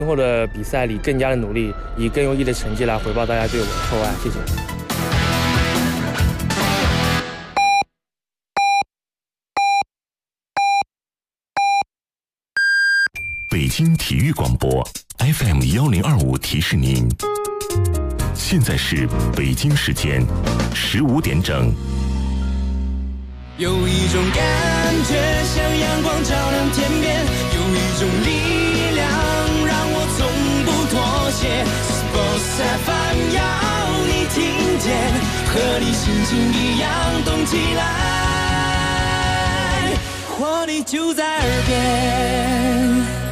今后的比赛里更加的努力，以更优异的成绩来回报大家对我的厚爱。谢谢。 北京体育广播 FM1025提示您，现在是北京时间15点整。 有一种感觉像阳光照亮天边，有一种力量让我从不妥协。Sports FM 要你听见，和你心情一样动起来，活力就在耳边。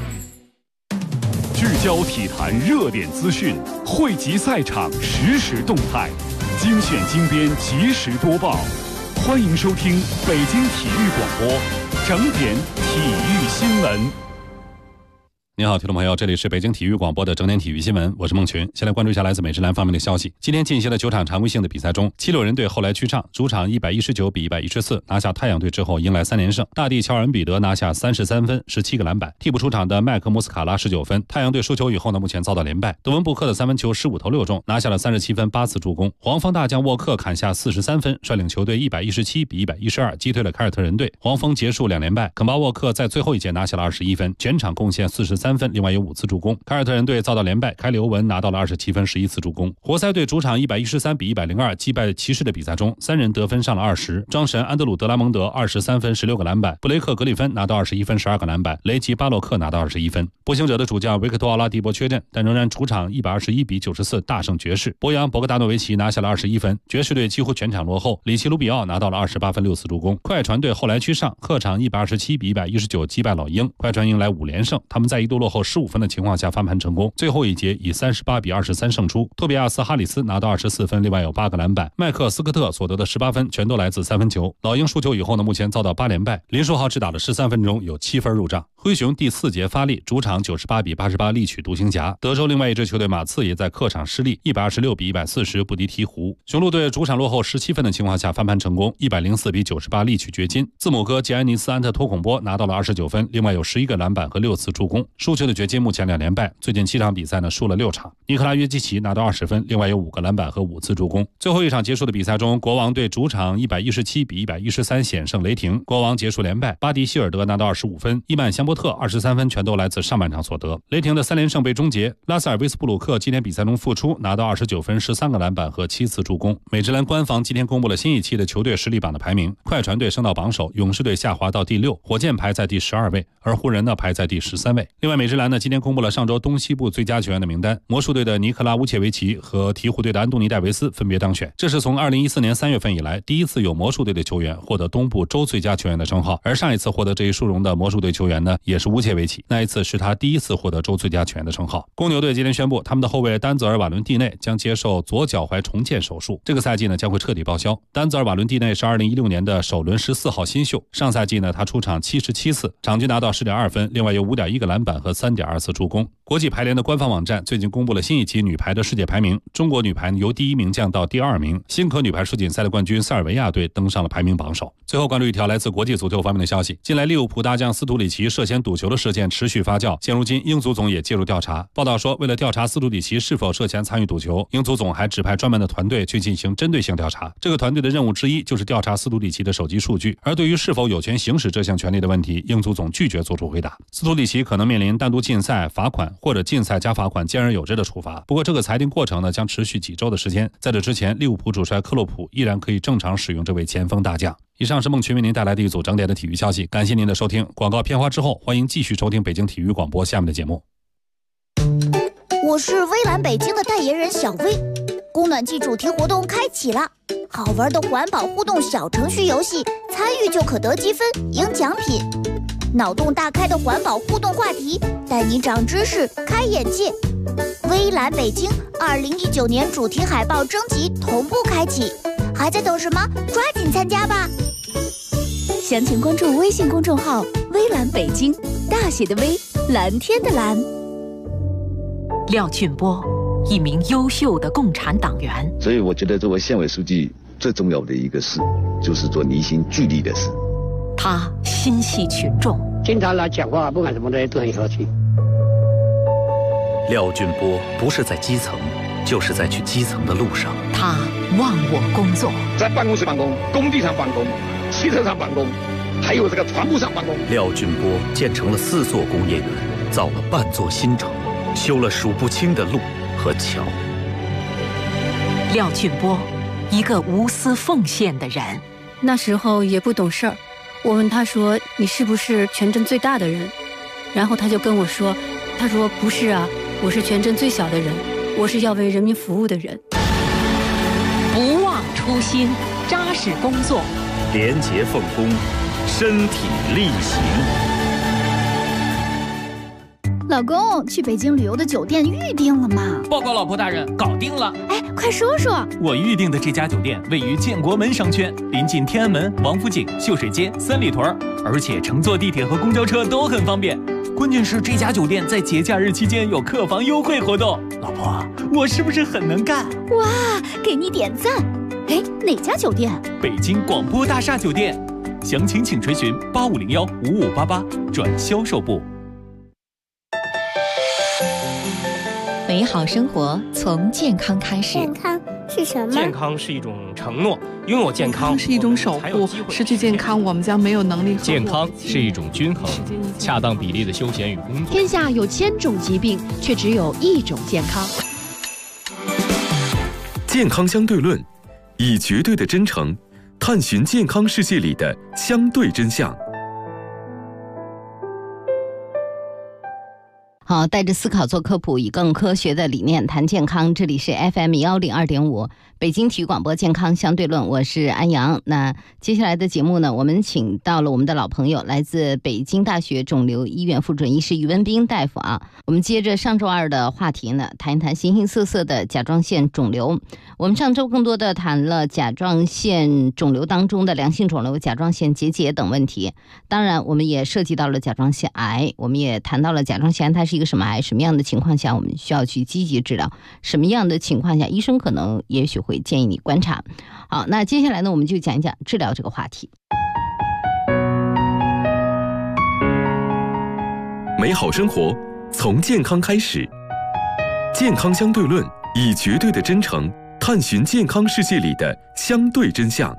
聚焦体坛热点资讯，汇集赛场实时动态，精选精编即时播报。欢迎收听北京体育广播整点体育新闻。 你好，听众朋友，这里是北京体育广播的整点体育新闻，我是孟群。先来关注一下来自美职篮方面的消息。今天进行的9场常规性的比赛中，76人队后来居上，主场119比114拿下太阳队之后迎来3连胜。大帝乔尔恩彼得拿下33分17个篮板，替补出场的麦克穆斯卡拉19分。太阳队输球以后呢，目前遭到连败。德文布克的3分球15投6中，拿下了37分8次助攻。黄蜂大将沃克砍下43分，率领球队117比112击退了凯尔特人队。黄蜂结束2连败，肯巴沃克在最后一节拿下了21分，全场贡献43分，另外有5次助攻。凯尔特人队遭到连败，凯里欧文拿到了27分11次助攻。活塞队主场113比102击败骑士的比赛中，3人得分上了20，庄神安德鲁德拉蒙德23分16个篮板，布雷克格里芬拿到21分12个篮板，雷吉巴洛克拿到21分。步行者的主将维克托奥拉迪波缺阵，但仍然主场121比94大胜爵士。博扬博格达诺维奇拿下了21分，爵士队几乎全场落后，里奇卢比奥拿到了28分6次助攻。快船队后来居上，客场127比119击败老鹰，快船迎来5连胜，他们在一度落后15分的情况下翻盘成功，最后一节以38比23胜出。托比亚斯哈里斯拿到24分，另外有8个篮板。麦克斯科特所得的18分全都来自3分球。老鹰输球以后呢，目前遭到8连败。林书豪只打了13分钟，有7分入账。灰熊第4节发力，主场98比88力取独行侠。德州另外一支球队马刺也在客场失利，126比140不敌鹈鹕。雄鹿队主场落后17分的情况下翻盘成功，104比98力取掘金。字母哥杰安尼斯安特托孔波拿到了29分，另外有11个篮板和6次助攻。输球的掘金目前2连败，最近7场比赛呢输了6场。尼克拉约基奇拿到20分，另外有5个篮板和5次助攻。最后一场结束的比赛中，国王队主场117比113险胜雷霆，国王结束连败。巴迪希尔德拿到25分，伊曼香波特23分全都来自上半场所得。雷霆的3连胜被终结，拉塞尔维斯布鲁克今天比赛中复出，拿到29分13个篮板和7次助攻。美职篮官方今天公布了新一期的球队实力榜的排名，快船队升到榜首，勇士队下滑到第6，火箭排在第12位，而湖人呢排在第13位。另外美职篮呢今天公布了上周东西部最佳球员的名单，魔术队的尼克拉乌切维奇和鹈鹕队的安东尼戴维斯分别当选。这是从2014年3月份以来第一次有魔术队的球员获得东部州最佳球员的称号，而上一次获得这一殊荣的魔术队球员呢也是乌切维奇，那一次是他第一次获得州最佳球员的称号。公牛队今天宣布，他们的后卫丹泽尔·瓦伦蒂内将接受左脚踝重建手术，这个赛季呢将会彻底报销。丹泽尔·瓦伦蒂内是2016年的首轮14号新秀，上赛季呢他出场77次，场均拿到10.2分，另外有5.1个篮板和3.2次助攻。国际排联的官方网站最近公布了新一期女排的世界排名，中国女排由第1名降到第2名，新科女排世锦赛的冠军塞尔维亚队登上了排名榜首。最后关注一条来自国际足球方面的消息，近来利物浦大将斯图里奇涉嫌赌球的事件持续发酵，现如今英足总也介入调查。报道说，为了调查斯图里奇是否涉嫌参与赌球，英足总还指派专门的团队去进行针对性调查。这个团队的任务之一就是调查斯图里奇的手机数据，而对于是否有权行使这项权利的问题，英足总拒绝做出回答。斯图里奇可能面临单独禁赛、罚款或者禁赛加罚款兼而有之的处罚，不过这个裁定过程呢将持续几周的时间。在这之前，利物浦主帅克洛普依然可以正常使用这位前锋大将。以上是孟群为您带来的一组整点的体育消息，感谢您的收听。广告片花之后，欢迎继续收听北京体育广播下面的节目。 我是微蓝北京的代言人小薇，供暖季主题活动开启了，好玩的环保互动小程序游戏，参与就可得积分赢奖品。脑洞大开的环保互动话题，带你长知识开眼界。微蓝北京2019年主题海报征集同步开启，还在等什么？抓紧参加吧！ 详情关注微信公众号微蓝北京，大写的微，蓝天的蓝。 廖俊波，一名优秀的共产党员， 所以我觉得作为县委书记最重要的一个事就是做离心聚力的事。 他心系群众， 经常来讲话，不管什么的都很和气。 廖俊波不是在基层，就是在去基层的路上。 他忘我工作， 在办公室办公，工地上办公，汽车上办公，还有这个船坞上办公。 廖俊波建成了4座工业园，造了半座新城，修了数不清的路和桥。 廖俊波，一个无私奉献的人。 那时候也不懂事儿，我问他说：“你是不是全镇最大的人？”然后他就跟我说：“他说不是啊，我是全镇最小的人，我是要为人民服务的人。” 不忘初心，扎实工作， 廉洁奉公，身体力行。 老公，去北京旅游的酒店预定了吗？ 报告老婆大人，搞定了。 哎，快说说。 我预定的这家酒店位于建国门商圈，临近天安门、王府井、秀水街、三里屯，而且乘坐地铁和公交车都很方便。关键是这家酒店在节假日期间有客房优惠活动。老婆，我是不是很能干？ 哇，给你点赞。哎，哪家酒店？ 北京广播大厦酒店。详情请垂询8501-5588转销售部。 美好生活从健康开始。 健康是什么？ 健康是一种承诺，拥有健康是一种守护，失去健康我们将没有能力。 健康是一种均衡，恰当比例的休闲与工作。 天下有1000种疾病，却只有1种健康。 健康相对论，以绝对的真诚探寻健康世界里的相对真相。 好，带着思考做科普，以更科学的理念谈健康。这里是 FM102.5北京体育广播健康相对论，我是安阳。那接下来的节目呢，我们请到了我们的老朋友，来自北京大学肿瘤医院副主任医师于文斌大夫啊。我们接着上周2的话题呢，谈一谈形形色色的甲状腺肿瘤。我们上周更多的谈了甲状腺肿瘤当中的良性肿瘤、甲状腺结节等问题。当然，我们也涉及到了甲状腺癌，我们也谈到了甲状腺癌它是一个什么癌，什么样的情况下我们需要去积极治疗，什么样的情况下医生可能也许会建议你观察。好，那接下来呢，我们就讲一讲治疗这个话题。 美好生活从健康开始，健康相对论，以绝对的真诚探寻健康世界里的相对真相。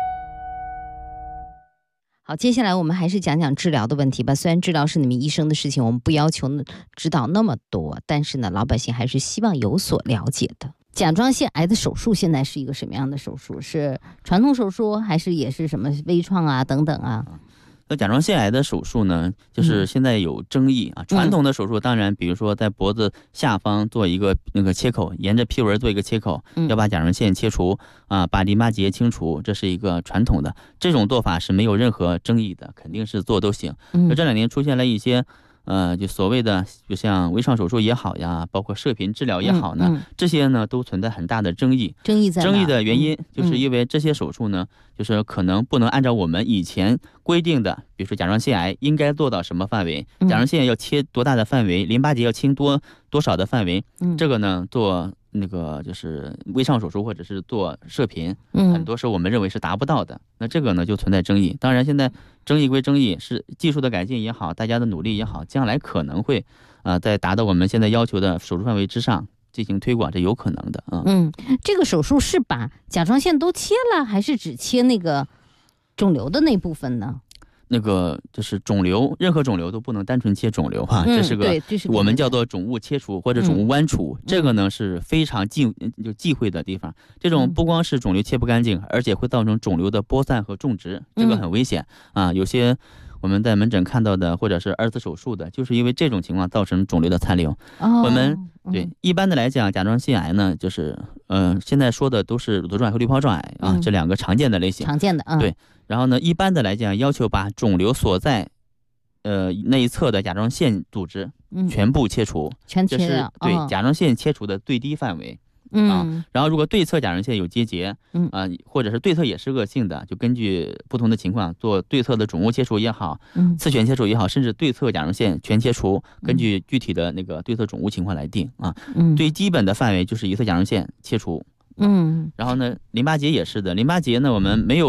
好，接下来我们还是讲讲治疗的问题吧。虽然治疗是你们医生的事情，我们不要求知道那么多，但是呢，老百姓还是希望有所了解的。甲状腺癌的手术现在是一个什么样的手术？是传统手术，还是也是什么微创啊等等啊？ 那甲状腺癌的手术呢，就是现在有争议啊。传统的手术当然，比如说在脖子下方做一个那个切口，沿着皮纹做一个切口，要把甲状腺切除啊，把淋巴结清除，这是一个传统的，这种做法是没有任何争议的，肯定是做都行。这2年出现了一些就所谓的就像微创手术也好呀，包括射频治疗也好呢，这些呢都存在很大的争议。 争议在哪？ 争议的原因就是因为这些手术呢，就是可能不能按照我们以前规定的，比如说甲状腺癌应该做到什么范围，甲状腺要切多大的范围，淋巴结要清多少的范围，这个呢做那个就是微创手术或者是做射频，很多时候我们认为是达不到的，那这个呢就存在争议。当然现在争议归争议，是技术的改进也好，大家的努力也好，将来可能会在达到我们现在要求的手术范围之上进行推广，这有可能的啊。 这个手术是把甲状腺都切了，还是只切那个肿瘤的那部分呢？ 那个就是肿瘤，任何肿瘤都不能单纯切肿瘤哈，这是个我们叫做肿物切除或者肿物剜除，这个呢是非常忌讳的地方。这种不光是肿瘤切不干净，而且会造成肿瘤的播散和种植，这个很危险啊。有些我们在门诊看到的或者是2次手术的，就是因为这种情况造成肿瘤的残留。我们对一般的来讲，甲状腺癌呢，就是现在说的都是乳头状癌和滤泡状癌啊，这2个常见的类型。 常见的对。然后呢，一般的来讲，要求把肿瘤所在那一侧的甲状腺组织全部切除， 全切了，这是对甲状腺切除的最低范围。然后如果对侧甲状腺有结节，或者是对侧也是恶性的，就根据不同的情况做对侧的肿物切除也好，次全切除也好，甚至对侧甲状腺全切除，根据具体的那个对侧肿物情况来定啊。最基本的范围就是一侧甲状腺切除。然后呢，淋巴结也是的，淋巴结呢我们没有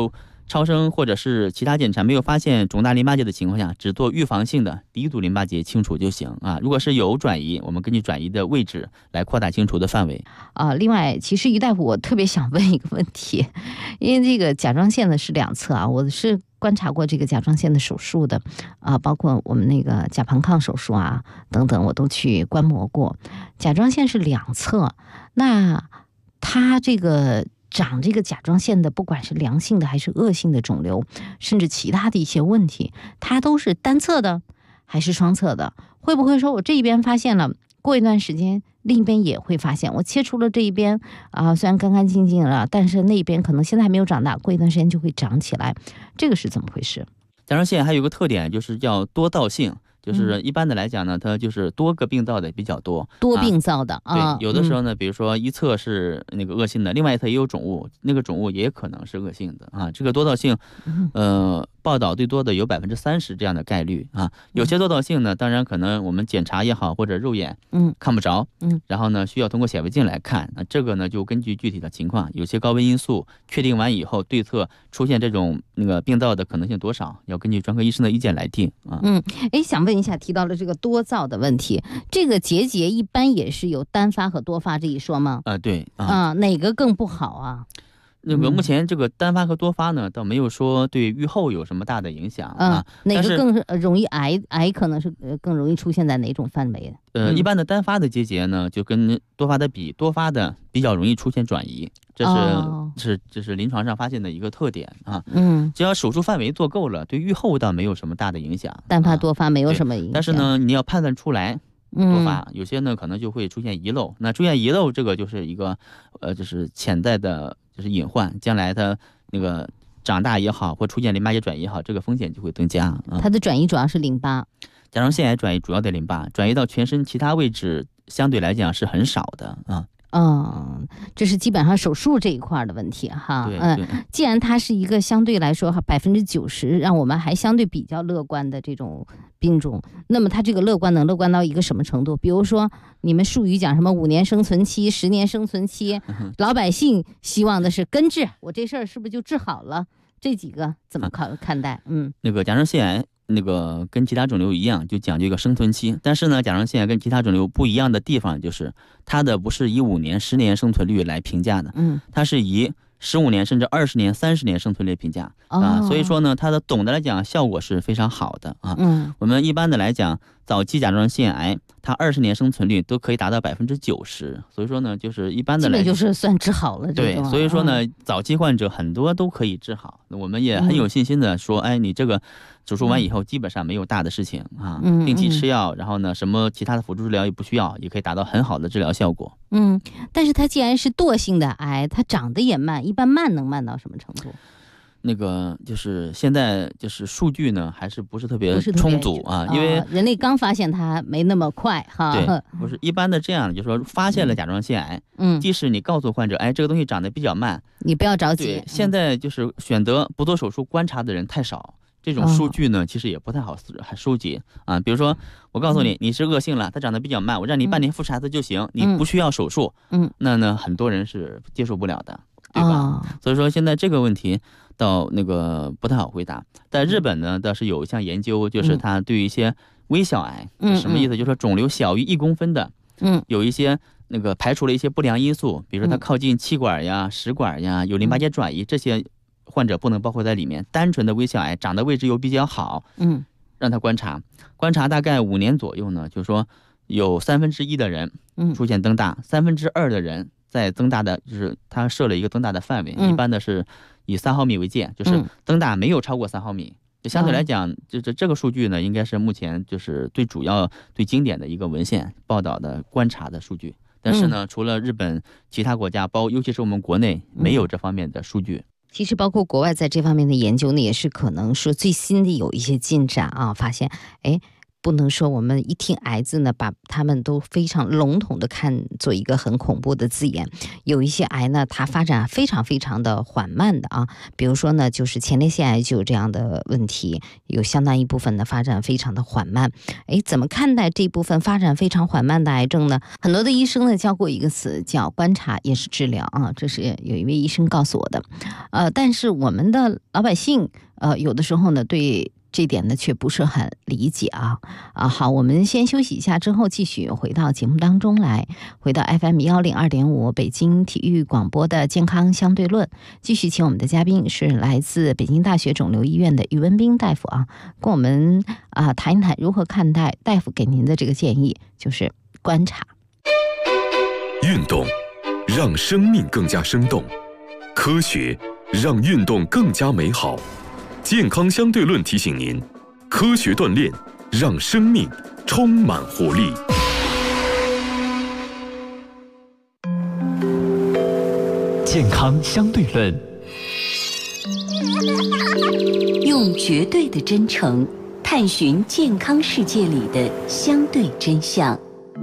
超声或者是其他检查没有发现肿大淋巴结的情况下，只做预防性的第一组淋巴结清除就行啊。如果是有转移，我们根据转移的位置来扩大清除的范围啊。另外，其实于大夫，我特别想问一个问题，因为这个甲状腺呢是2侧啊，我是观察过这个甲状腺的手术的啊，包括我们那个甲盘抗手术啊等等，我都去观摩过。甲状腺是2侧，那它这个长这个甲状腺的，不管是良性的还是恶性的肿瘤，甚至其他的一些问题，它都是单侧的还是双侧的？会不会说我这一边发现了，过一段时间另一边也会发现，我切除了这一边啊，虽然干干净净了，但是那一边可能现在还没有长大，过一段时间就会长起来，这个是怎么回事？ 甲状腺还有个特点就是叫多灶性。就是一般的来讲呢，它就是多个病灶的比较多， 多病灶的啊。对，有的时候呢，比如说一侧是那个恶性的，另外一侧也有肿物，那个肿物也可能是恶性的啊。这个多灶性，报道最多的有30%这样的概率啊。有些多灶性呢，当然可能我们检查也好，或者肉眼看不着，然后呢需要通过显微镜来看啊。这个呢就根据具体的情况，有些高危因素确定完以后，对侧出现这种那个病灶的可能性多少，要根据专科医生的意见来定啊。 想问一下，提到了这个多灶的问题，这个结节一般也是有单发和多发这一说吗？ 对哪个更不好啊？ 那个目前这个单发和多发呢，倒没有说对预后有什么大的影响啊。 哪个更容易癌可能是更容易出现在哪种范围？ 一般的单发的结节呢，就跟多发的比，多发的比较容易出现转移，这是临床上发现的一个特点啊。只要手术范围做够了，对预后倒没有什么大的影响。 单发多发没有什么影响， 但是呢，你要判断出来。多发有些呢可能就会出现遗漏，那出现遗漏这个就是一个就是潜在的就是隐患，将来它那个长大也好，或出现淋巴结转移也好，这个风险就会增加。 它的转移主要是淋巴， 甲状腺癌转移主要的淋巴，转移到全身其他位置相对来讲是很少的啊。 这是基本上手术这一块的问题哈。既然它是一个相对来说90%让我们还相对比较乐观的这种病种，那么它这个乐观能乐观到一个什么程度？比如说你们术语讲什么5年生存期、10年生存期，老百姓希望的是根治，我这事儿是不是就治好了？这几个怎么看待？ 那个甲状腺癌那个跟其他肿瘤一样，就讲究一个生存期。但是呢，甲状腺癌跟其他肿瘤不一样的地方就是，它的不是以5年、10年生存率来评价的，它是以15年甚至20年、30年生存率评价啊。所以说呢，它的总的来讲效果是非常好的啊。我们一般的来讲，早期甲状腺癌它20年生存率都可以达到90%，所以说呢，就是一般的来讲， 基本就是算治好了。 对，所以说呢，早期患者很多都可以治好。我们也很有信心的说，你这个手术完以后基本上没有大的事情啊，定期吃药，然后呢，什么其他的辅助治疗也不需要，也可以达到很好的治疗效果。 但是它既然是惰性的癌，它长得也慢，一般慢能慢到什么程度？ 那个就是现在就是数据呢，还是不是特别充足啊？因为人类刚发现它没那么快哈。 对，不是一般的这样，就是说发现了甲状腺癌，即使你告诉患者，这个东西长得比较慢， 你不要着急。 对，现在就是选择不做手术观察的人太少，这种数据呢，其实也不太好收集啊。比如说，我告诉你，你是恶性了，它长得比较慢，我让你半年复查它就行，你不需要手术。那呢，很多人是接受不了的，对吧？所以说现在这个问题到那个不太好回答。在日本呢，倒是有一项研究，就是它对于一些微小癌，什么意思？就是说肿瘤小于1公分的，有一些那个排除了一些不良因素，比如说它靠近气管呀、食管呀，有淋巴结转移，这些患者不能包括在里面。单纯的微小癌长的位置又比较好，让他观察大概5年左右呢，就是说有1/3的人出现增大，2/3的人在增大的，就是他设了一个增大的范围，一般的是以3毫米为界，就是增大没有超过3毫米。就相对来讲，这个数据呢，应该是目前就是最主要、最经典的一个文献报道的观察的数据。但是呢，除了日本，其他国家尤其是我们国内没有这方面的数据。 其实包括国外在这方面的研究呢，也是可能说最新的有一些进展啊，发现不能说我们一听癌字呢，把它们都非常笼统的看作一个很恐怖的字眼。有一些癌呢，它发展非常非常的缓慢的啊，比如说呢，就是前列腺癌就有这样的问题，有相当一部分的发展非常的缓慢。怎么看待这部分发展非常缓慢的癌症呢？很多的医生呢教过一个词叫观察也是治疗啊，这是有一位医生告诉我的。但是我们的老百姓有的时候呢对这点呢却不是很理解啊。好，我们先休息一下，之后继续回到节目当中来，回到 FM 102.5北京体育广播的健康相对论，继续请我们的嘉宾是来自北京大学肿瘤医院的于文斌大夫啊，跟我们谈一谈如何看待大夫给您的这个建议，就是观察。 运动让生命更加生动，科学让运动更加美好。健康相对论提醒您，科学锻炼让生命充满活力。 健康相对论， 用绝对的真诚探寻健康世界里的相对真相。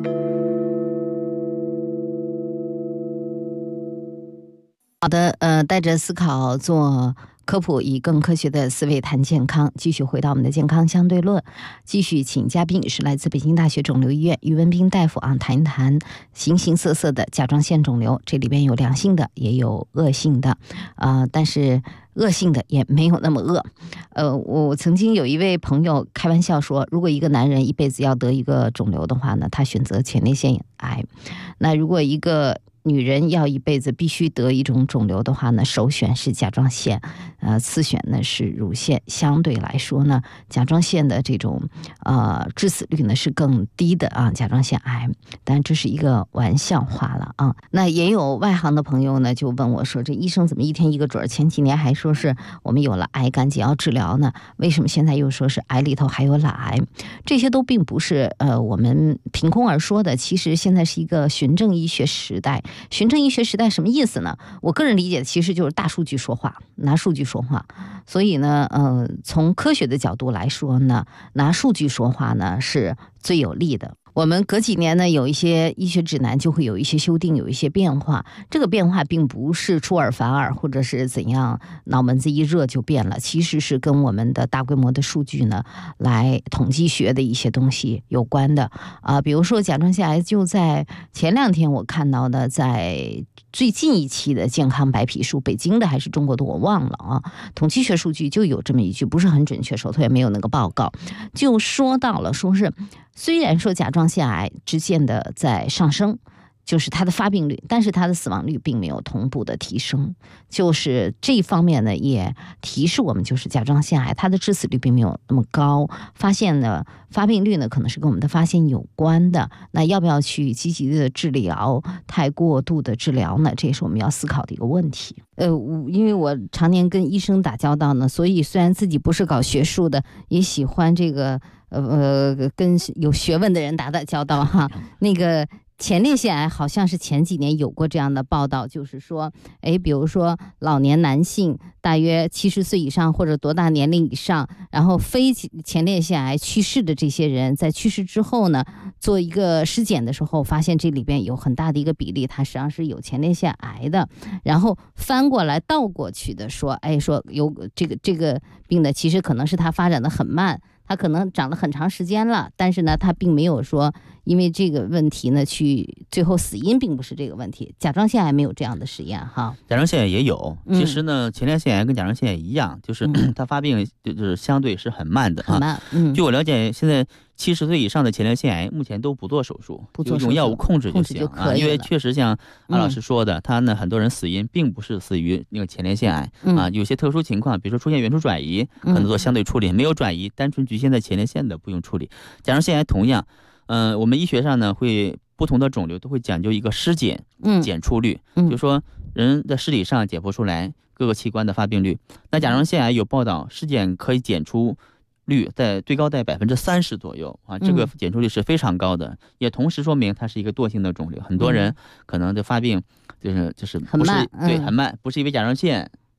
好的，带着思考做科普，以更科学的思维谈健康。继续回到我们的健康相对论，继续请嘉宾是来自北京大学肿瘤医院于文斌大夫啊，谈一谈形形色色的甲状腺肿瘤。这里边有良性的，也有恶性的，但是恶性的也没有那么恶。我曾经有一位朋友开玩笑说，如果一个男人一辈子要得一个肿瘤的话呢，他选择前列腺癌；那如果一个女人要一辈子必须得一种肿瘤的话呢，首选是甲状腺，次选呢是乳腺。相对来说呢，甲状腺的这种致死率呢是更低的啊，甲状腺癌。但这是一个玩笑话了啊。那也有外行的朋友呢就问我说，这医生怎么一天一个准儿？前几年还说是我们有了癌赶紧要治疗呢，为什么现在又说是癌里头还有懒癌？这些都并不是我们凭空而说的。其实现在是一个循证医学时代。循证医学时代什么意思呢？我个人理解的其实就是大数据说话，拿数据说话。所以呢，从科学的角度来说呢，拿数据说话呢是最有利的。我们隔几年呢，有一些医学指南就会有一些修订，有一些变化。这个变化并不是出尔反尔，或者是怎样脑门子一热就变了，其实是跟我们的大规模的数据呢，来统计学的一些东西有关的比如说甲状腺癌，就在前2天我看到的，在最近一期的健康白皮书，北京的还是中国的我忘了啊，统计学数据就有这么一句，不是很准确，手头也没有那个报告，就说到了，说是虽然说甲状腺癌直线的在上升，就是它的发病率，但是它的死亡率并没有同步的提升，就是这一方面呢也提示我们，就是甲状腺癌它的致死率并没有那么高，发现呢发病率呢可能是跟我们的发现有关的。那要不要去积极的治疗，太过度的治疗呢？这也是我们要思考的一个问题。因为我常年跟医生打交道呢，所以虽然自己不是搞学术的，也喜欢这个跟有学问的人打交道哈。那个前列腺癌好像是前几年有过这样的报道，就是说比如说老年男性大约70岁以上或者多大年龄以上，然后非前列腺癌去世的这些人，在去世之后呢，做一个尸检的时候发现这里边有很大的一个比例它实际上是有前列腺癌的，然后翻过来倒过去的说说有这个病的其实可能是它发展的很慢，它可能长了很长时间了，但是呢它并没有说因为这个问题呢去最后死因并不是这个问题。甲状腺癌没有这样的实验哈。 甲状腺癌也有，其实呢前列腺癌跟甲状腺癌一样，就是它发病就是相对是很慢的很慢。 据我了解，现在70岁以上的前列腺癌目前都不做手术，就用药物控制就行因为确实像安老师说的，他呢很多人死因并不是死于那个前列腺癌有些特殊情况，比如说出现原处转移可能做相对处理，没有转移单纯局限在前列腺的不用处理。甲状腺癌同样我们医学上呢会不同的肿瘤都会讲究一个尸检检出率，就是说人的尸体上检剖出来各个器官的发病率。那甲状腺癌有报道尸检可以检出率最高在30%左右这个检出率是非常高的，也同时说明它是一个惰性的肿瘤。很多人可能的发病就是很慢， 很慢，不是因为甲状腺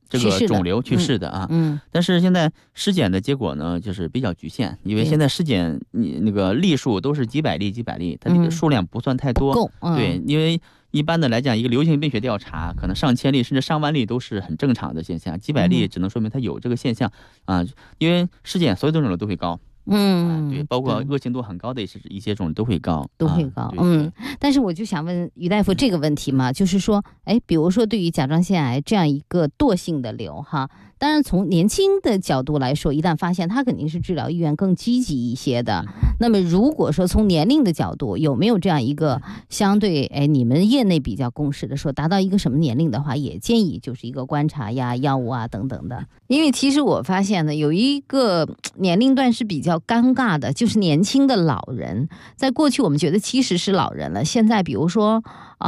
这个肿瘤去世的啊。但是现在尸检的结果呢，就是比较局限，因为现在尸检你那个例数都是几百例，它这个数量不算太多。对，因为一般的来讲，一个流行病学调查，可能上千例甚至上万例都是很正常的现象，几百例只能说明它有这个现象啊。因为尸检所有的肿瘤都会高。对，包括恶性度很高的一些肿瘤都会高。 但是我就想问于大夫这个问题嘛，就是说，比如说对于甲状腺癌这样一个惰性的瘤哈，当然从年轻的角度来说，一旦发现它肯定是治疗意愿更积极一些的。那么如果说从年龄的角度，有没有这样一个相对你们业内比较共识的说，达到一个什么年龄的话，也建议就是一个观察呀、药物啊等等的？因为其实我发现呢，有一个年龄段是比较尴尬的，就是年轻的老人。在过去我们觉得70是老人了，现在比如说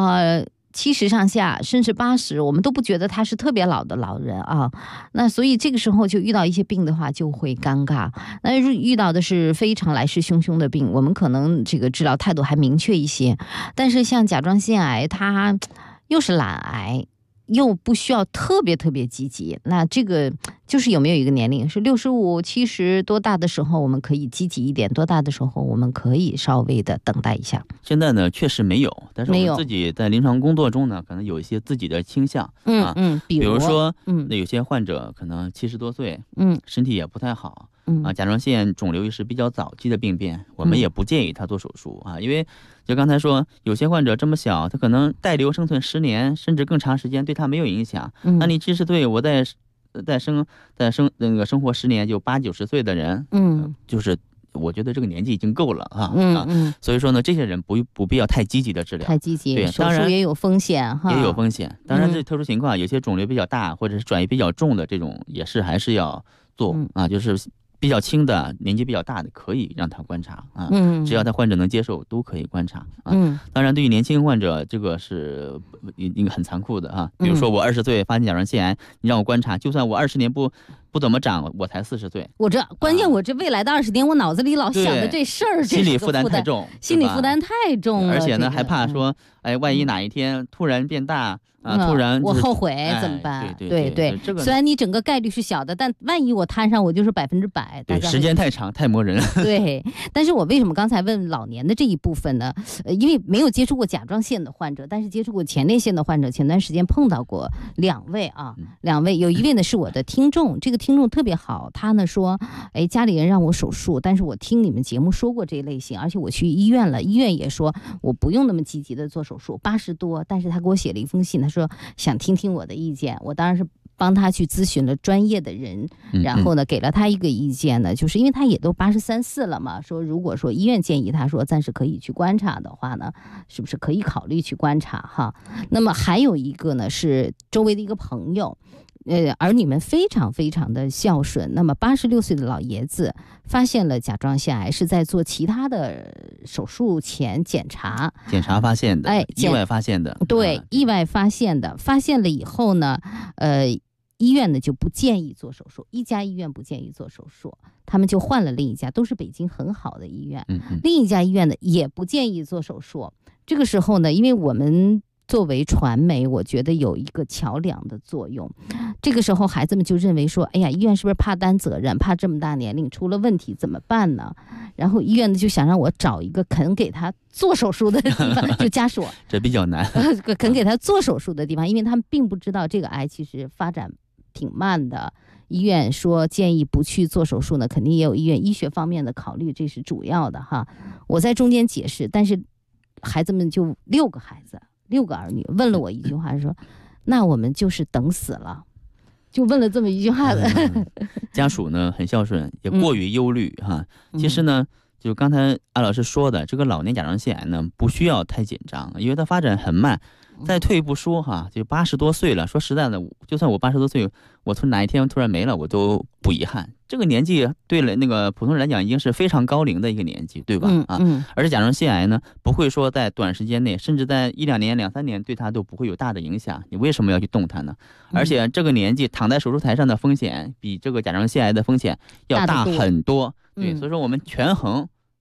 70上下甚至80，我们都不觉得他是特别老的老人啊。那所以这个时候就遇到一些病的话就会尴尬。那遇到的是非常来势汹汹的病，我们可能这个治疗态度还明确一些。但是像甲状腺癌，它又是懒癌，又不需要特别积极，那这个就是有没有一个年龄是65、70多大的时候我们可以积极一点，多大的时候我们可以稍微的等待一下？ 现在呢确实没有，但是我们自己在临床工作中呢，可能有一些自己的倾向。比如说那有些患者可能70多岁，身体也不太好。甲状腺肿瘤是比较早期的病变，我们也不建议他做手术啊，因为就刚才说，有些患者这么小，他可能带瘤生存10年甚至更长时间，对他没有影响。那你70岁，我在生活10年，就80、90岁的人，就是我觉得这个年纪已经够了啊。所以说呢，这些人不必要太积极的治疗， 太积极， 对， 手术也有风险哈， 也有风险。当然，这特殊情况，有些肿瘤比较大或者是转移比较重的这种，也是还是要做啊，就是比较轻的、年纪比较大的，可以让他观察啊。只要他患者能接受，都可以观察啊。当然，对于年轻患者，这个是一个很残酷的啊。比如说，我20岁发现甲状腺癌，你让我观察，就算我20年不怎么长，我才40岁。 关键我这未来的20年，我脑子里老想着这事儿， 心理负担太重， 心理负担太重了。 而且呢，还怕说，万一哪一天突然变大。突然我后悔怎么办？ 对，这个虽然你整个概率是小的，但万一我摊上，我就是100%。 对，时间太长，太磨人。 对，但是我为什么刚才问老年的这一部分呢？因为没有接触过甲状腺的患者，但是接触过前列腺的患者，前段时间碰到过2位啊，2位，有一位呢是我的听众，这个听众特别好，他呢说，家里人让我手术，但是我听你们节目说过这一类型，而且我去医院了，医院也说我不用那么积极的做手术，80多，但是他给我写了一封信，他说想听听我的意见，我当然是帮他去咨询了专业的人，然后呢给了他一个意见呢，就是因为他也都83、84了嘛，说如果说医院建议他说暂时可以去观察的话呢，是不是可以考虑去观察哈？那么还有一个呢是周围的一个朋友。儿女们非常的孝顺。那么86岁的老爷子发现了甲状腺癌，是在做其他的手术前检查发现的，意外发现的。 对，意外发现的。发现了以后呢，医院呢就不建议做手术，一家医院不建议做手术，他们就换了另一家，都是北京很好的医院。另一家医院呢也不建议做手术。这个时候呢，因为我们作为传媒，我觉得有一个桥梁的作用。这个时候孩子们就认为说，哎呀，医院是不是怕担责任，怕这么大年龄出了问题怎么办呢？然后医院呢就想让我找一个肯给他做手术的地方，就家属这比较难肯给他做手术的地方，因为他们并不知道这个癌其实发展挺慢的。医院说建议不去做手术呢，肯定也有医院医学方面的考虑，这是主要的哈。我在中间解释，但是孩子们就6个孩子，6个儿女问了我一句话，说那我们就是等死了，就问了这么一句话的。 家属呢很孝顺，也过于忧虑哈。其实呢，就刚才安老师说的，这个老年甲状腺癌呢不需要太紧张，因为它发展很慢。再退一步说哈，就80多岁了，说实在的，就算我80多岁，我从哪一天突然没了，我都不遗憾。这个年纪对了那个普通人来讲，已经是非常高龄的一个年纪，对吧？而且甲状腺癌呢，不会说在短时间内，甚至在1、2年、2、3年，对它都不会有大的影响。你为什么要去动它呢？而且这个年纪躺在手术台上的风险，比这个甲状腺癌的风险要大很多。对，所以说我们权衡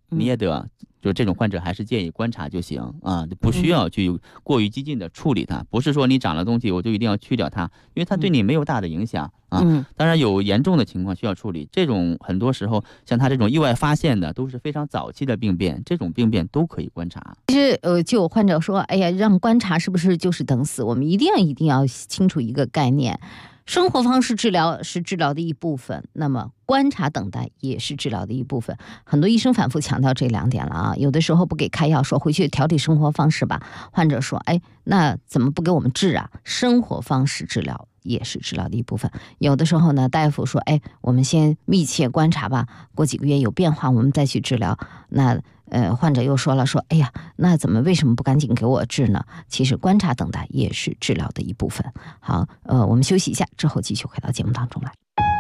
你也得就这种患者还是建议观察就行啊，不需要去过于激进的处理它。不是说你长了东西我就一定要去掉它，因为它对你没有大的影响啊。当然有严重的情况需要处理，这种很多时候像他这种意外发现的都是非常早期的病变，这种病变都可以观察。 其实就有患者说，哎呀，让观察是不是就是等死？我们一定要清楚一个概念。生活方式治疗是治疗的一部分，那么观察等待也是治疗的一部分。很多医生反复强调这2点了啊，有的时候不给开药，说回去调理生活方式吧。患者说，哎，那怎么不给我们治啊？生活方式治疗也是治疗的一部分。有的时候呢，大夫说，哎，我们先密切观察吧，过几个月有变化我们再去治疗。那患者又说了，说，哎呀，那为什么不赶紧给我治呢？其实观察等待也是治疗的一部分。好，我们休息一下，之后继续回到节目当中来。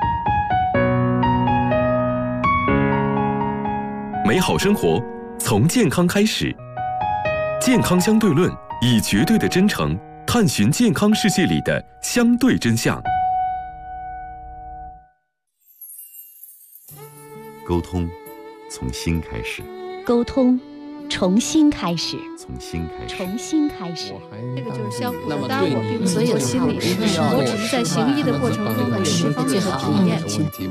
美好生活从健康开始，健康相对论以绝对的真诚探寻健康世界里的相对真相。 沟通从心开始， 沟通重新开始， 从心开始， 重新开始。 这个就是相互的，当然我并不是做心理师，我只是在行医的过程中的释放这个体验。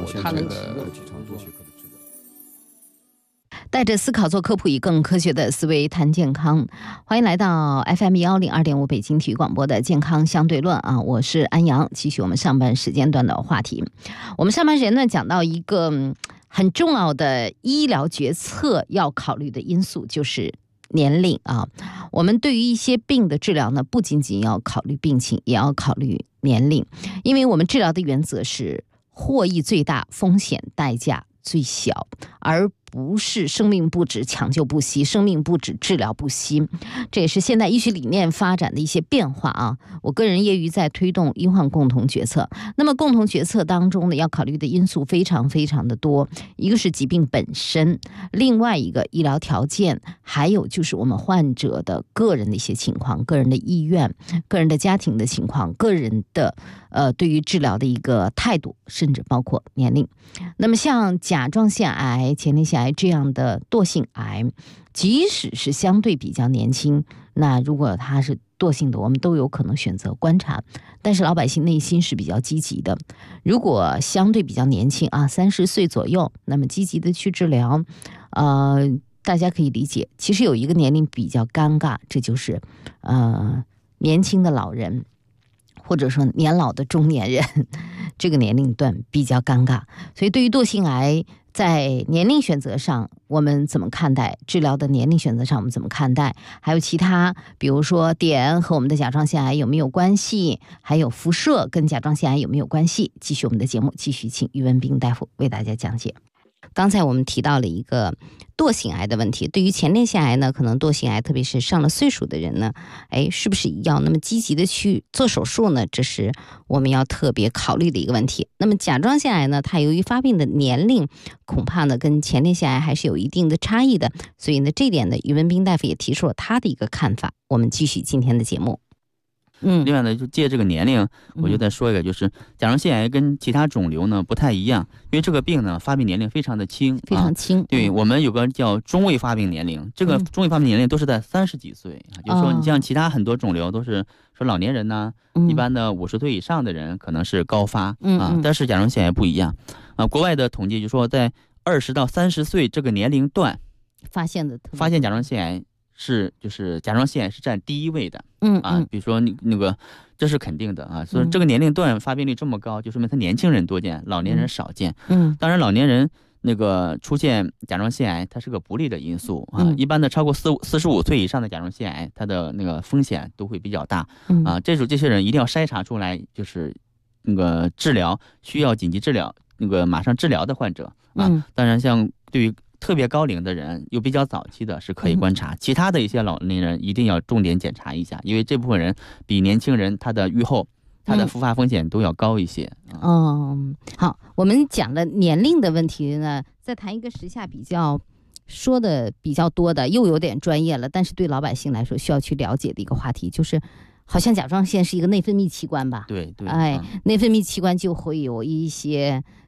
带着思考做科普，以更科学的思维谈健康。欢迎来到 FM102.5 北京体育广播的健康相对论啊，我是安阳，继续我们上半时间段的话题。我们上半时间呢讲到一个很重要的医疗决策要考虑的因素，就是年龄啊。我们对于一些病的治疗呢，不仅仅要考虑病情，也要考虑年龄，因为我们治疗的原则是获益最大，风险代价最小，而不是生命不止，抢救不息，生命不止，治疗不息。这也是现代医学理念发展的一些变化啊。我个人业余在推动医患共同决策。那么共同决策当中呢，要考虑的因素非常非常的多，一个是疾病本身，另外一个医疗条件，还有就是我们患者的个人的一些情况，个人的意愿，个人的家庭的情况，个人的对于治疗的一个态度，甚至包括年龄。那么像甲状腺癌、前列腺癌这样的惰性癌，即使是相对比较年轻，那如果它是惰性的，我们都有可能选择观察。但是老百姓内心是比较积极的，如果相对比较年轻啊，30岁左右，那么积极的去治疗，大家可以理解。其实有一个年龄比较尴尬，这就是年轻的老人，或者说年老的中年人，这个年龄段比较尴尬。所以对于惰性癌，在年龄选择上我们怎么看待？治疗的年龄选择上我们怎么看待？还有其他，比如说碘和我们的甲状腺癌有没有关系？还有辐射跟甲状腺癌有没有关系？继续我们的节目，继续请于文斌大夫为大家讲解。刚才我们提到了一个惰性癌的问题，对于前列腺癌呢，可能惰性癌特别是上了岁数的人呢，是不是要那么积极的去做手术呢？这是我们要特别考虑的一个问题。那么甲状腺癌呢，它由于发病的年龄恐怕呢跟前列腺癌还是有一定的差异的，所以呢这点呢，于文斌大夫也提出了他的一个看法。我们继续今天的节目。 另外呢，就借这个年龄，我就再说一个，就是甲状腺癌跟其他肿瘤呢不太一样，因为这个病呢发病年龄非常的轻， 非常轻。 对，我们有个叫中位发病年龄，这个中位发病年龄都是在30几岁，就是说你像其他很多肿瘤都是说老年人呢，一般的50岁以上的人可能是高发但是甲状腺癌不一样国外的统计就说在20到30岁这个年龄段发现甲状腺癌就是甲状腺癌是占第一位的，比如说那个这是肯定的啊，所以这个年龄段发病率这么高，就说明他年轻人多见，老年人少见。当然老年人那个出现甲状腺癌，它是个不利的因素啊。一般的超过45岁以上的甲状腺癌，它的那个风险都会比较大这些人一定要筛查出来，就是那个治疗需要紧急治疗，那个马上治疗的患者当然像对于特别高龄的人又比较早期的是可以观察，其他的一些老年人一定要重点检查一下，因为这部分人比年轻人他的预后他的复发风险都要高一些。 好，我们讲了年龄的问题呢，再谈一个时下比较说的比较多的，又有点专业了，但是对老百姓来说需要去了解的一个话题，就是好像甲状腺是一个内分泌器官吧？ 对， 内分泌器官就会有一些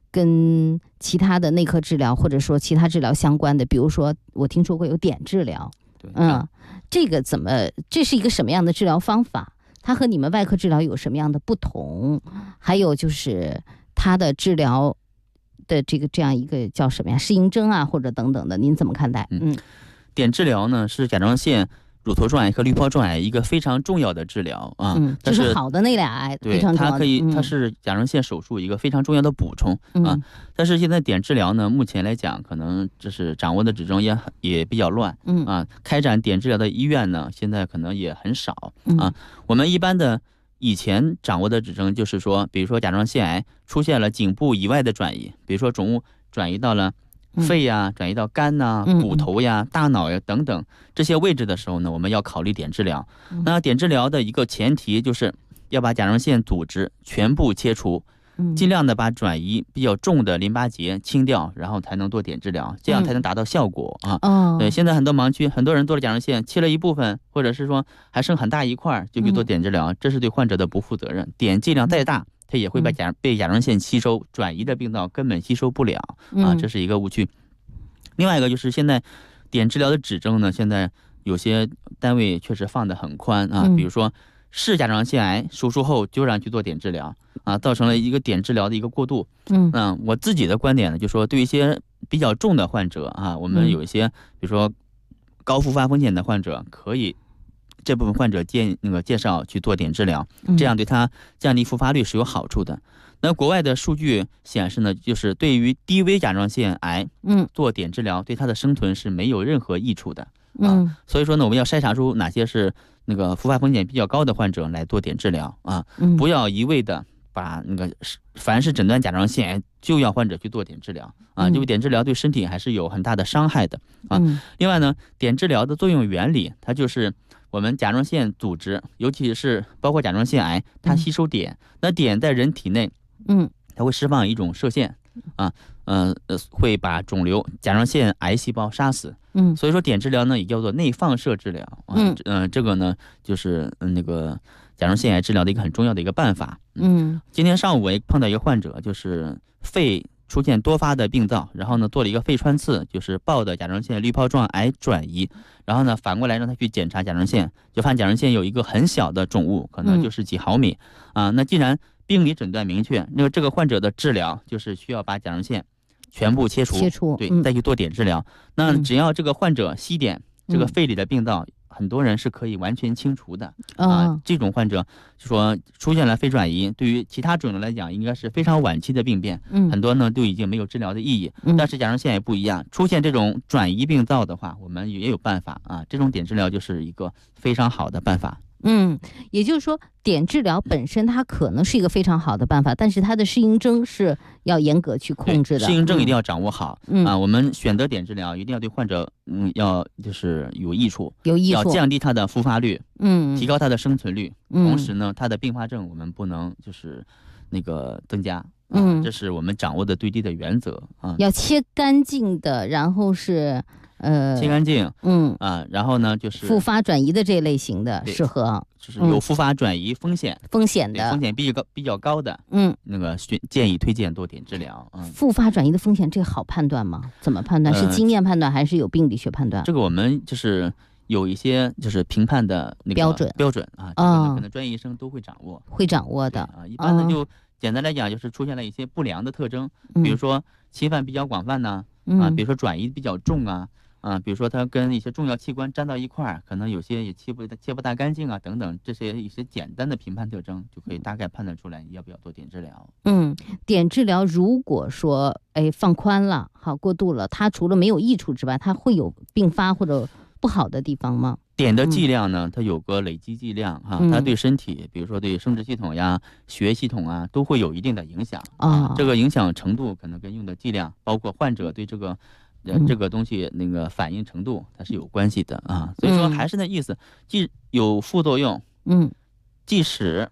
跟其他的内科治疗或者说其他治疗相关的，比如说我听说过有碘治疗，这个这是一个什么样的治疗方法？它和你们外科治疗有什么样的不同？还有就是它的治疗的这样一个叫什么呀？适应症啊，或者等等的，您怎么看待？ 碘治疗呢是甲状腺乳头状癌和滤泡状癌一个非常重要的治疗啊， 就是好的那俩癌非常重要的， 它是甲状腺手术一个非常重要的补充啊。但是现在碘治疗呢，目前来讲，可能就是掌握的指征也比较乱啊。开展碘治疗的医院呢，现在可能也很少啊。我们一般的以前掌握的指征就是说，比如说甲状腺癌出现了颈部以外的转移，比如说肿物转移到了肺呀，转移到肝呐、骨头呀、大脑呀等等这些位置的时候呢，我们要考虑碘治疗。那碘治疗的一个前提就是要把甲状腺组织全部切除，尽量的把转移比较重的淋巴结清掉，然后才能做碘治疗，这样才能达到效果啊。对，现在很多盲区，很多人做了甲状腺切了一部分，或者是说还剩很大一块就去做碘治疗，这是对患者的不负责任。碘剂量再大，它也会被甲状腺吸收，转移的病灶根本吸收不了啊，这是一个误区。另外一个就是现在碘治疗的指征呢，现在有些单位确实放得很宽啊，比如说是甲状腺癌手术后就让去做碘治疗啊，造成了一个碘治疗的一个过度。我自己的观点呢，就说对一些比较重的患者啊，我们有一些比如说高复发风险的患者，可以这部分患者介绍去做碘治疗，这样对他降低复发率是有好处的。那国外的数据显示呢，就是对于低危甲状腺癌，做碘治疗对他的生存是没有任何益处的啊。所以说呢，我们要筛查出哪些是那个复发风险比较高的患者来做碘治疗啊，不要一味的把凡是诊断甲状腺癌就要患者去做碘治疗啊，因为碘治疗对身体还是有很大的伤害的啊。另外呢，碘治疗的作用原理，它就是我们甲状腺组织，尤其是包括甲状腺癌，它吸收碘，那碘在人体内，它会释放一种射线啊，会把肿瘤甲状腺癌细胞杀死。所以说碘治疗呢也叫做内放射治疗啊。这个呢就是那个甲状腺癌治疗的一个很重要的一个办法。今天上午我也碰到一个患者，就是肺出现多发的病灶，然后呢做了一个肺穿刺，就是抱的甲状腺滤泡状癌转移，然后呢反过来让他去检查甲状腺，就发现甲状腺有一个很小的肿物，可能就是几毫米啊。那既然病理诊断明确，那么这个患者的治疗就是需要把甲状腺全部切除，对，再去做碘治疗。那只要这个患者吸碘，这个肺里的病灶，很多人是可以完全清除的啊。这种患者就说出现了肺转移，对于其他肿瘤来讲，应该是非常晚期的病变，很多呢都已经没有治疗的意义。但是甲状腺也不一样，出现这种转移病灶的话，我们也有办法啊。这种碘治疗就是一个非常好的办法。 也就是说碘治疗本身它可能是一个非常好的办法，但是它的适应症是要严格去控制的， 适应症一定要掌握好啊。我们选择碘治疗一定要对患者要就是有益处，要降低他的复发率，提高他的生存率，同时呢他的并发症我们不能就是那个增加。这是我们掌握的最低的原则啊。 要切干净的，然后是切干净，然后呢就是复发转移的这类型的适合， 就是有复发转移风险的，风险比较高的，那个建议推荐做碘治疗。 复发转移的风险这个好判断吗？怎么判断？是经验判断还是有病理学判断？ 这个我们就是有一些就是评判的那个标准啊，这个可能专业医生都会掌握的啊。一般的就简单来讲，就是出现了一些不良的特征，比如说侵犯比较广泛呐，比如说转移比较重啊，比如说它跟一些重要器官粘到一块儿，可能有些也切不大干净啊，等等，这些一些简单的评判特征就可以大概判断出来要不要做碘治疗。 碘治疗如果说放宽了，好过度了，它除了没有益处之外，它会有并发或者不好的地方吗？ 碘的剂量呢，它有个累积剂量它对身体，比如说对生殖系统呀、血液系统啊，都会有一定的影响这个影响程度可能跟用的剂量，包括患者对这个东西那个反应程度，它是有关系的啊。所以说还是那意思，既有副作用，即使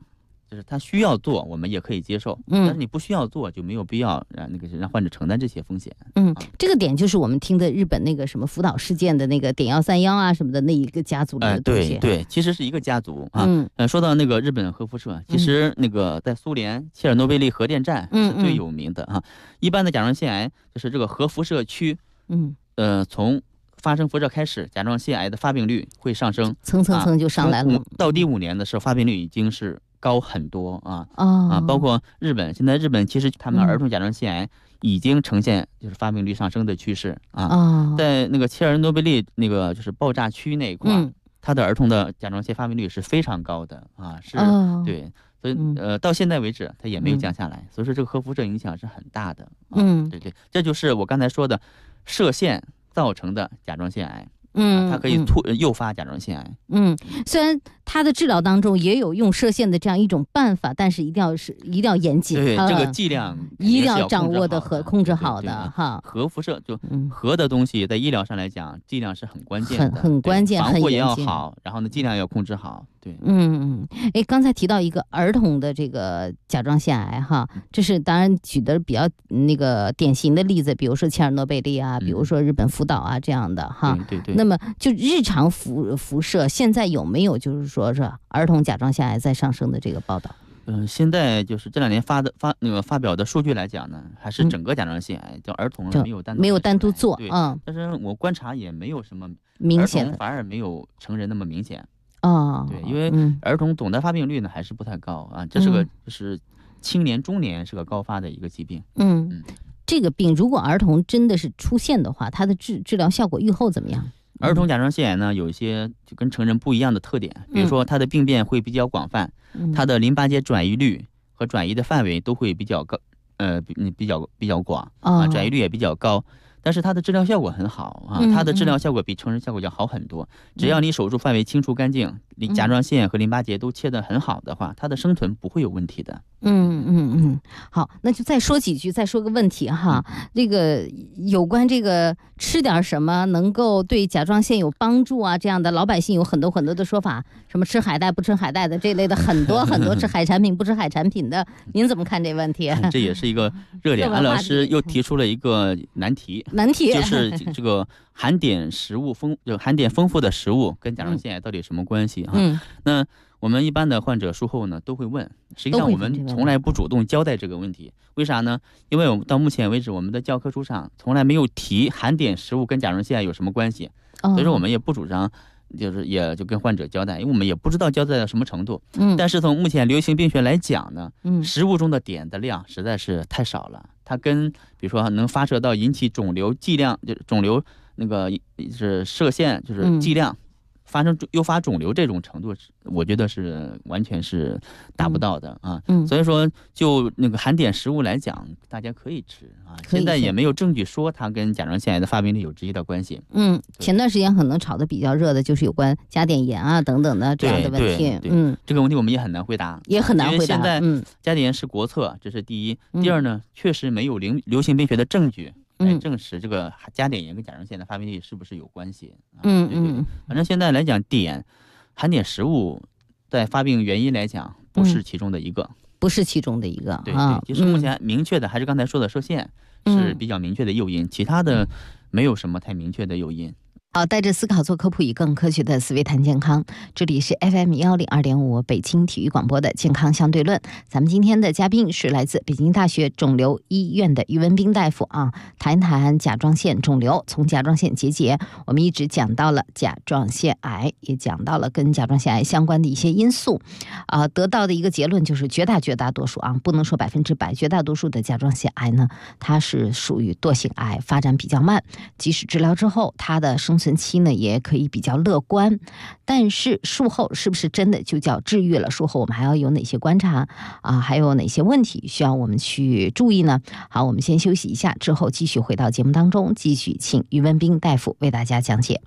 就是他需要做，我们也可以接受，但是你不需要做，就没有必要让患者承担这些风险。 这个点就是我们听的日本那个什么福岛事件的那个碘131啊什么的那一个家族里的东西。 对，其实是一个家族啊。说到那个日本核辐射，其实那个在苏联切尔诺贝利核电站是最有名的啊。一般的甲状腺癌就是这个核辐射区，从发生辐射开始，甲状腺癌的发病率会上升， 蹭就上来了。 到第5年的时候，发病率已经是高很多啊。包括日本，现在日本其实他们儿童甲状腺癌已经呈现就是发病率上升的趋势啊。在那个切尔诺贝利那个就是爆炸区那一块，他的儿童的甲状腺发病率是非常高的啊，对。所以到现在为止，它也没有降下来，所以说这个核辐射影响是很大的。对，这就是我刚才说的射线造成的甲状腺癌。它可以诱发甲状腺癌。 虽然它的治疗当中也有用射线的这样一种办法，但是一定要严谨。 对，这个剂量一定要掌握的和控制好的哈。 核辐射就核的东西，在医疗上来讲，剂量是很关键的， 很关键， 防护也要好，然后呢，剂量要控制好。对， 刚才提到一个儿童的这个甲状腺癌哈，这是当然举的比较那个典型的例子，比如说切尔诺贝利啊，比如说日本福岛啊这样的哈。 对。 那么就日常辐射，现在有没有就是说是儿童甲状腺癌在上升的这个报道？ 现在就是这2年发表的数据来讲呢，还是整个甲状腺癌，叫儿童没有单独做。 对，但是我观察也没有什么明显的， 反而没有成人那么明显。 对， 因为儿童总的发病率呢还是不太高啊，这是个就是青年中年是个高发的一个疾病。 这个病如果儿童真的是出现的话，它的治疗效果预后怎么样？ 儿童甲状腺癌呢有一些就跟成人不一样的特点，比如说它的病变会比较广泛，它的淋巴结转移率和转移的范围都会比较高，比较广啊，转移率也比较高。但是它的治疗效果很好啊，它的治疗效果比成人效果要好很多。只要你手术范围清除干净，甲状腺和淋巴结都切得很好的话，它的生存不会有问题的。 好，那就再说几句，再说个问题哈。这个有关这个吃点什么能够对甲状腺有帮助啊，这样的老百姓有很多的说法，什么吃海带不吃海带的这类的很多吃海产品不吃海产品的，您怎么看这问题？ 这也是一个热点。安老师又提出了一个难题，就是这个含碘丰富的食物跟甲状腺癌到底有什么关系啊？那我们一般的患者术后呢都会问，实际上我们从来不主动交代这个问题，为啥呢？因为我们到目前为止，我们的教科书上从来没有提含碘食物跟甲状腺癌有什么关系，所以说我们也不主张，也就跟患者交代，因为我们也不知道交代到什么程度。但是从目前流行病学来讲呢，食物中的碘的量实在是太少了，它跟比如说能发射到引起肿瘤剂量，就肿瘤那个是射线就是剂量。发生诱发肿瘤这种程度，我觉得是完全是达不到的啊。所以说就那个含碘食物来讲，大家可以吃啊。现在也没有证据说它跟甲状腺癌的发病率有直接的关系。 前段时间可能炒的比较热的就是有关加碘盐啊等等的这样的问题。 这个问题我们也很难回答， 因为现在加碘盐是国策，这是第一。第二呢，确实没有流行病学的证据来证实这个加碘盐跟甲状腺的发病率是不是有关系。反正现在来讲，含碘食物在发病原因来讲不是其中的一个， 对， 就是目前明确的还是刚才说的射线是比较明确的诱因，其他的没有什么太明确的诱因。 好，带着思考做科普，以更科学的思维谈健康。这里是 FM 102.5北京体育广播的健康相对论。咱们今天的嘉宾是来自北京大学肿瘤医院的于文斌大夫啊，谈一谈甲状腺肿瘤。从甲状腺结节，我们一直讲到了甲状腺癌，也讲到了跟甲状腺癌相关的一些因素得到的一个结论就是绝大多数不能说100%，绝大多数的甲状腺癌呢，它是属于惰性癌，发展比较慢，即使治疗之后，它的生存期呢也可以比较乐观，但是术后是不是真的就叫治愈了？术后我们还要有哪些观察还有哪些问题需要我们去注意呢？好，我们先休息一下，之后继续回到节目当中，继续请于文斌大夫为大家讲解。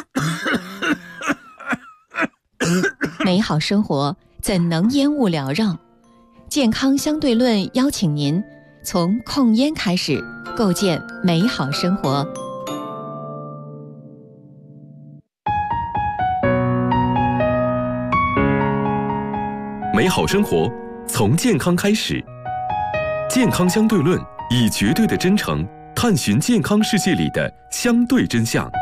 美好生活怎能烟雾缭绕？健康相对论邀请您从控烟开始，构建美好生活。 美好生活从健康开始。健康相对论以绝对的真诚探寻健康世界里的相对真相。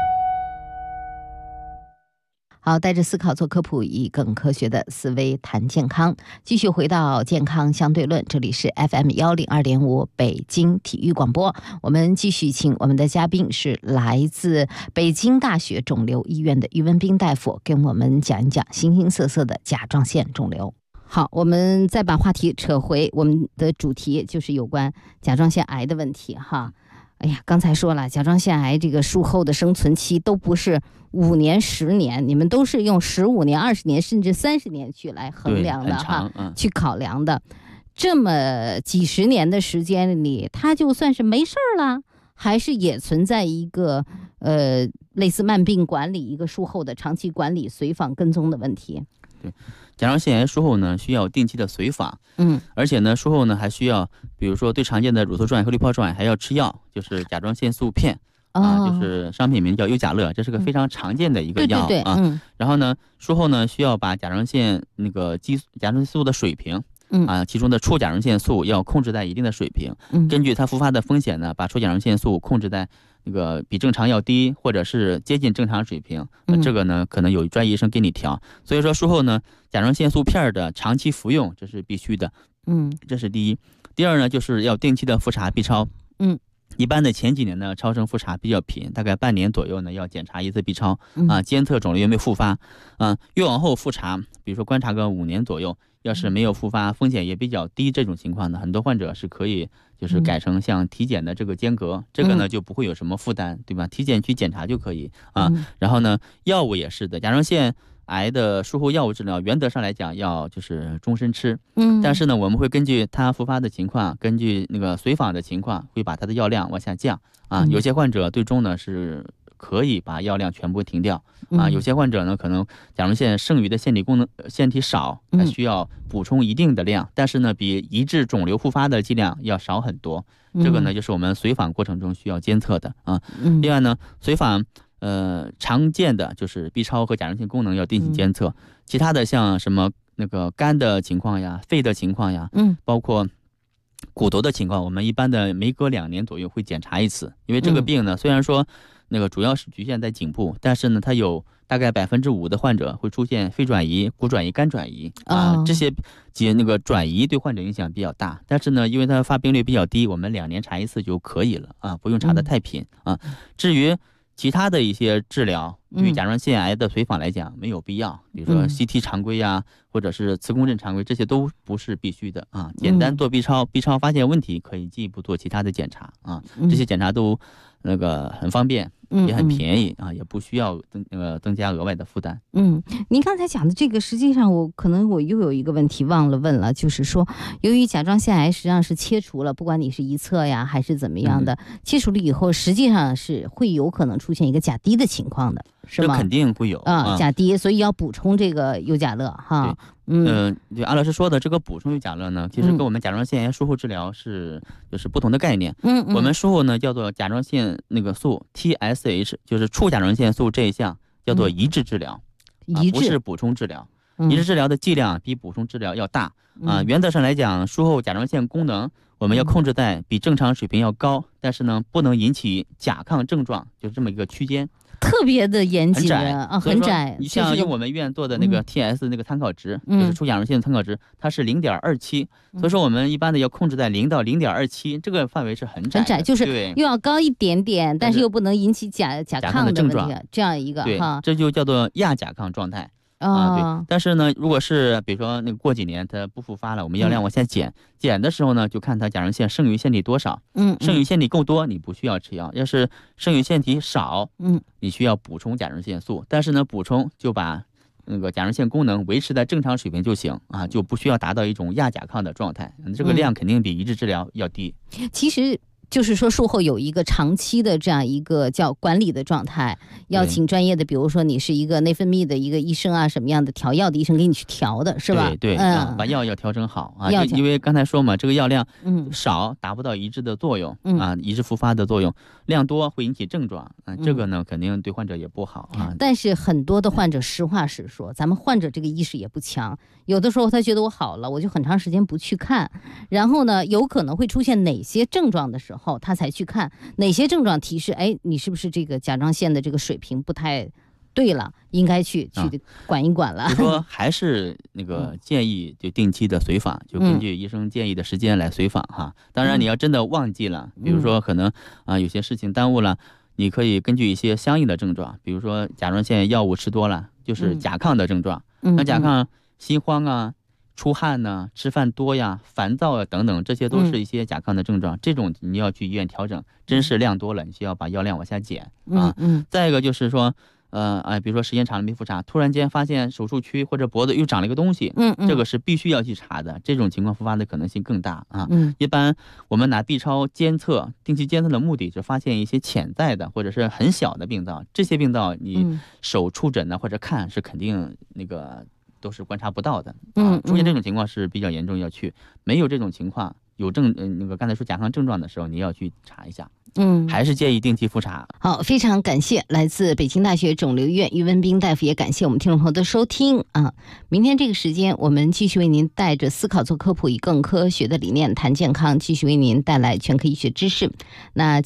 好，带着思考做科普，以更科学的思维谈健康。继续回到健康相对论，这里是 FM102.5 北京体育广播。我们继续请我们的嘉宾是来自北京大学肿瘤医院的于文彬大夫，跟我们讲一讲形形色色的甲状腺肿瘤。好，我们再把话题扯回我们的主题，就是有关甲状腺癌的问题哈。哎呀，刚才说了，甲状腺癌这个术后的生存期都不是5年、10年，你们都是用15年、20年甚至30年去来衡量的哈，去考量的。这么几十年的时间里，它就算是没事儿了，还是也存在一个类似慢病管理、一个术后的长期管理、随访跟踪的问题？ 对，甲状腺癌术后呢，需要定期的随访，而且呢，术后呢还需要，比如说对常见的乳头状癌和滤泡状癌还要吃药，就是甲状腺素片。就是商品名叫优甲乐，这是个非常常见的一个药啊。然后呢，术后呢需要把甲状腺那个甲状腺素的水平，其中的促甲状腺素要控制在一定的水平。根据它复发的风险呢，把促甲状腺素控制在那个比正常要低，或者是接近正常水平。这个呢可能有专业医生给你调。所以说术后呢，甲状腺素片的长期服用这是必须的。这是第一。第二呢，就是要定期的复查 B 超。一般的前几年呢，超声复查比较频，大概半年左右呢要检查一次 B 超监测肿瘤有没有复发。越往后复查，比如说观察个5年左右，要是没有复发，风险也比较低，这种情况呢，很多患者是可以就是改成像体检的这个间隔，这个呢就不会有什么负担，对吧？体检去检查就可以啊。然后呢，药物也是的，甲状腺癌的术后药物治疗，原则上来讲要就是终身吃。但是呢，我们会根据它复发的情况，根据那个随访的情况，会把它的药量往下降啊。有些患者最终呢是可以把药量全部停掉啊。有些患者呢，可能甲状腺剩余的腺体少，还需要补充一定的量，但是呢，比抑制肿瘤复发的剂量要少很多。这个呢，就是我们随访过程中需要监测的啊。另外呢，随访常见的就是 B 超和甲状腺功能要定期监测，其他的像什么那个肝的情况呀、肺的情况呀，包括骨头的情况，我们一般的每隔2年左右会检查一次。因为这个病呢，虽然说那个主要是局限在颈部，但是呢，它有大概5%的患者会出现肺转移、骨转移、肝转移啊，这些那个转移对患者影响比较大。但是呢，因为它发病率比较低，我们2年查一次就可以了啊，不用查得太频啊。至于其他的一些治疗，对于甲状腺癌的随访来讲没有必要，比如说 CT 常规呀，或者是磁共振常规，这些都不是必须的啊。简单做 B 超，B 超发现问题可以进一步做其他的检查啊。这些检查都那个很方便，也很便宜啊，也不需要增加额外的负担。 您刚才讲的这个，实际上我又有一个问题忘了问了，就是说，由于甲状腺癌实际上是切除了，不管你是一侧呀还是怎么样的，切除了以后，实际上是会有可能出现一个甲低的情况的，是吗？ 这肯定会有甲低，所以要补充这个优甲乐哈。 对，安老师说的这个补充优甲乐呢，其实跟我们甲状腺癌术后治疗就是不同的概念。我们术后呢叫做甲状腺那个素 TSH， 就是促甲状腺素这一项叫做抑制治疗，不是补充治疗。抑制治疗的剂量比补充治疗要大啊。原则上来讲，术后甲状腺功能我们要控制在比正常水平要高，但是呢不能引起甲亢症状，就是这么一个区间。 特别的严谨啊，很窄。 你像用我们医院做的那个 TS 那个参考值，就是促甲状腺参考值，它是0.27，所以说我们一般的要控制在0到0.27，这个范围是很窄， 就是又要高一点点，但是又不能引起甲亢的症状， 这样一个哈， 这就叫做亚甲亢状态。对，但是呢，如果是比如说那个过几年它不复发了，我们药量往下减的时候呢，就看它甲状腺剩余腺体多少。剩余腺体够多，你不需要吃药；要是剩余腺体少，你需要补充甲状腺素。但是呢，补充就把那个甲状腺功能维持在正常水平就行啊，就不需要达到一种亚甲亢的状态。这个量肯定比抑制治疗要低。 其实就是说术后有一个长期的这样一个叫管理的状态，要请专业的，比如说你是一个内分泌的一个医生啊，什么样的调药的医生给你去调的，是吧？ 对，把药要调整好啊，因为刚才说嘛，这个药量少达不到一致的作用啊，一致复发的作用，量多会引起症状啊，这个呢肯定对患者也不好啊。 但是很多的患者实话实说，咱们患者这个意识也不强，有的时候他觉得我好了，我就很长时间不去看，然后呢有可能会出现哪些症状的时候他才去看，哪些症状提示你是不是这个甲状腺的这个水平不太对了，应该去管一管了。 就说还是那个建议就定期的随访，就根据医生建议的时间来随访哈。当然你要真的忘记了，比如说可能有些事情耽误了，你可以根据一些相应的症状，比如说甲状腺药物吃多了，就是甲亢的症状。那甲亢心慌啊、出汗呢、吃饭多呀、烦躁啊等等，这些都是一些甲亢的症状。这种你要去医院调整，真是量多了，你需要把药量往下减啊。再一个就是说，比如说时间长了没复查，突然间发现手术区或者脖子又长了一个东西，这个是必须要去查的。这种情况复发的可能性更大啊。一般我们拿 B 超监测，定期监测的目的是发现一些潜在的或者是很小的病灶，这些病灶你手触诊呢或者看是肯定那个都是观察不到的啊。出现这种情况是比较严重，要去；没有这种情况，有那个刚才说甲亢症状的时候，你要去查一下。还是建议定期复查。 好，非常感谢来自北京大学肿瘤医院于文斌大夫，也感谢我们听众朋友的收听啊。明天这个时间，我们继续为您带着思考做科普，以更科学的理念谈健康，继续为您带来全科医学知识。那